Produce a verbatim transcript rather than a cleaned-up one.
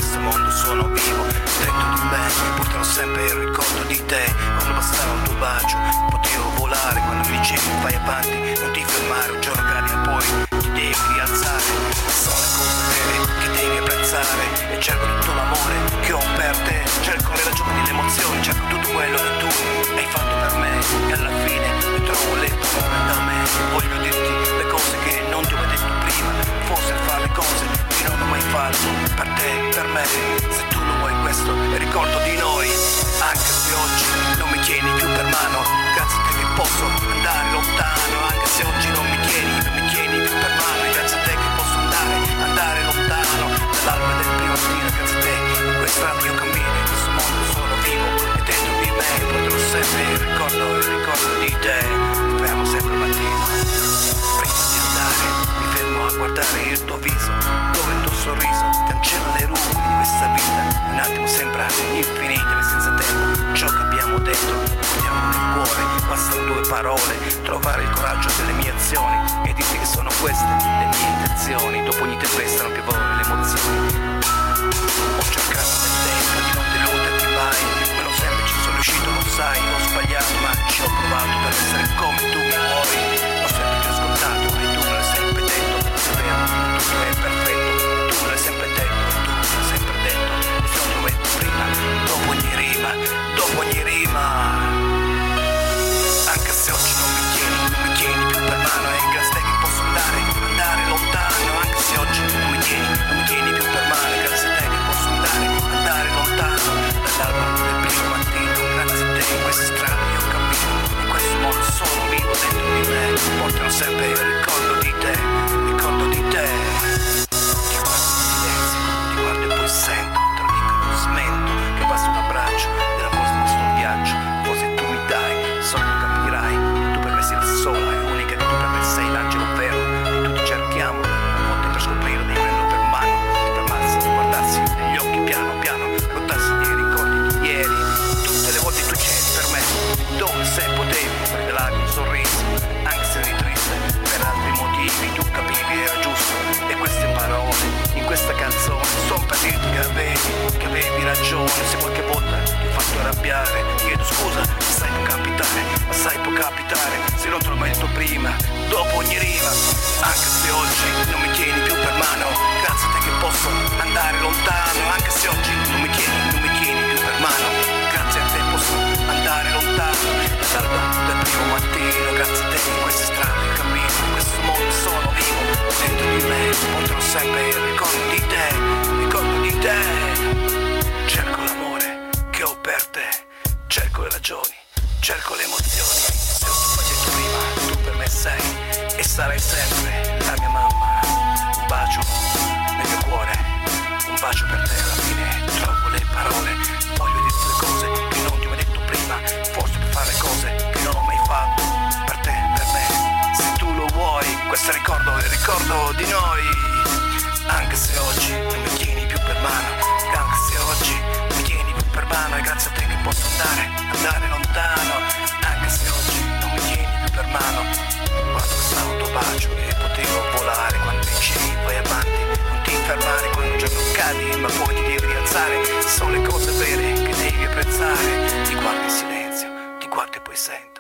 questo mondo sono vivo. Dentro di me porterò sempre il ricordo di te. Quando bastava un tuo bacio potevo volare. Quando mi dicevi vai avanti, non ti fermare. Un giorno cadi e poi ti devi rialzare. Sono le cose vere che devi apprezzare. E cerco tutto l'amore che ho per te. Cerco le ragioni, le emozioni, cerco tutto quello che tu hai fatto per me. E alla fine mi trovo le parole da me. Voglio dirti le cose che non ti ho mai detto prima. Forse fare le cose che non ho mai fatto per te, per me. Se tu lo vuoi questo è ricordo di noi. Anche se oggi non mi tieni più per mano, grazie a te che posso andare lontano. Anche se oggi non mi tieni, non mi tieni più per mano, grazie a te che posso andare, andare lontano. Dall'alba del primo mattino, grazie a te in questa strada io cammino. In questo mondo sono vivo e dentro di me potrò sempre il ricordo, il ricordo di te. Mi fermo sempre al mattino prima di andare, mi fermo a guardare il tuo viso, dove il tuo sorriso cancella le rughe di questa vita. Un attimo sembra infinito e senza tempo. Ciò che abbiamo detto portiamo nel cuore. Bastano due parole, trovare il coraggio delle mie azioni e dirti che sono queste le mie intenzioni. Dopo ogni tempesta non piovono le emozioni. Ho cercato nel tempo di non deluderti mai, ma non sempre ci sono riuscito, lo sai. Ho sbagliato ma ci ho provato per essere come tu mi vuoi. Ho sempre ti ho ascoltato e tu me l'hai sempre detto. Sappiamo tutto è perfetto, tu me l'hai sempre detto, tu me l'hai sempre detto. Se non lo metto prima, dopo ogni rima, dopo ogni rima. Anche se oggi non mi tieni, non mi tieni più per mano, è grazie a te che posso andare, andare lontano. Anche se oggi non mi tieni, non mi tieni più per mano, è grazie a te che posso andare, andare lontano. Dall'alba del primo mattino, grazie a te in questa strada io cammino. In questo mondo sono vivo dentro di me, portano sempre il ricordo di te, il ricordo di te. Ti guardo in silenzio, ti guardo e poi sento, tra dico e non smento, che basta un abbraccio della forza di questo viaggio. Forse tu mi dai, solo tu capirai, tu per me sei la sola e unica, che tu per me sei l'angelo vero, che tutti cerchiamo, a volte per scoprire devi prenderlo per mano, fermarsi, guardarsi negli occhi piano piano, rottarsi dei ricordi di ieri. Tutte le volte tu c'eri per me, dove se potevi regalarmi un sorriso, anche se eri triste per altri motivi, tu capivi era giusto. E queste parole in questa canzone sono per dirti che avevi, che avevi ragione. Se qualche volta ti ho fatto arrabbiare, chiedo scusa, ma sai può capitare, ma sai può capitare. Se non te l'ho mai detto prima, dopo ogni rima. Anche se oggi non mi tieni più per mano, grazie a te che posso andare lontano. Anche se oggi non mi tieni, non mi tieni più per mano, grazie a te posso andare lontano. Dall'alba del primo mattino, grazie a te in questa strada io cammino. In questo mondo sono vivo, dentro di me porterò sempre il ricordo di te, il ricordo di te. Cerco l'amore che ho per te, cerco le ragioni, cerco le emozioni. Se ho sbagliato prima, tu per me sei e sarai sempre la mia mamma. Un bacio nel mio cuore, un bacio per te. Alla fine trovo le parole, voglio dirti le cose che non ti ho mai detto prima. Forse per fare cose che non ho mai fatto per te, per me. Se tu lo vuoi, questo ricordo è il ricordo di noi. Anche se oggi non mi tieni più per mano, anche se oggi non mi tieni più per mano, è grazie a te che posso andare, andare lontano. Anche se oggi non mi tieni più per mano, quando stavo un tuo bacio e potevo volare. Quando dicevi vai avanti, non ti fermare. Quando un giorno cadi ma poi ti devi rialzare. Sono le cose vere che devi apprezzare. Ti guardo in silenzio, ti guardo e poi senti